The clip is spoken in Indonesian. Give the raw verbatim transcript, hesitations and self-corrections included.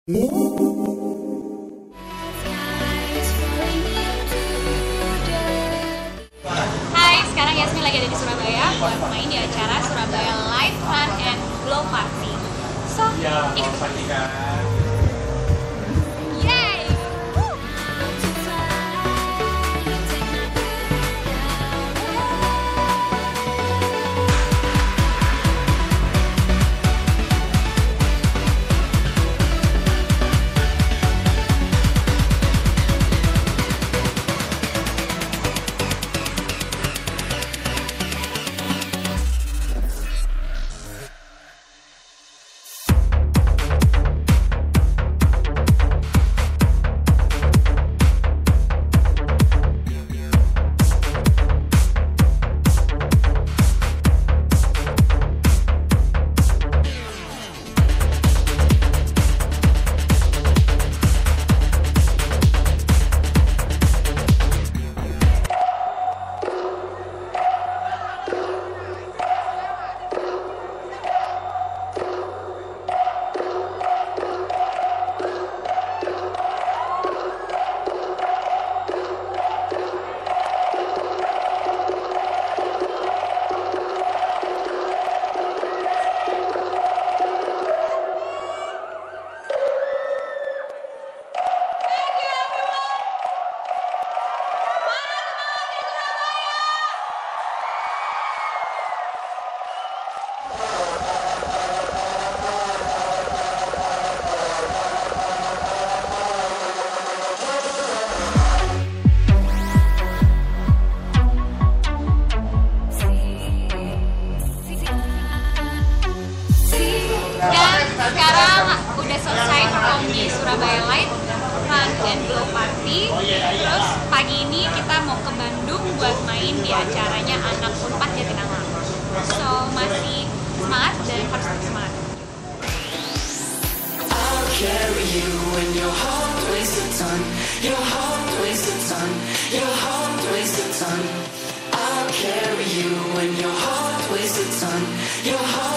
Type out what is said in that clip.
Hai, sekarang Yasmin lagi ada di Surabaya buat main di acara Surabaya Light Fun and Glow Party. So, ikut. Yay! Sekarang udah selesai perform di Surabaya Light Fun and Glow Party. Terus pagi ini kita mau ke Bandung buat main di acaranya Anak Unpad Jatinangor. So masih semangat dan harus tetap semangat. I'll carry you when your heart weighs a ton. Your heart weighs a ton. Your heart weighs a ton. I'll carry you when your heart weighs a ton. Your heart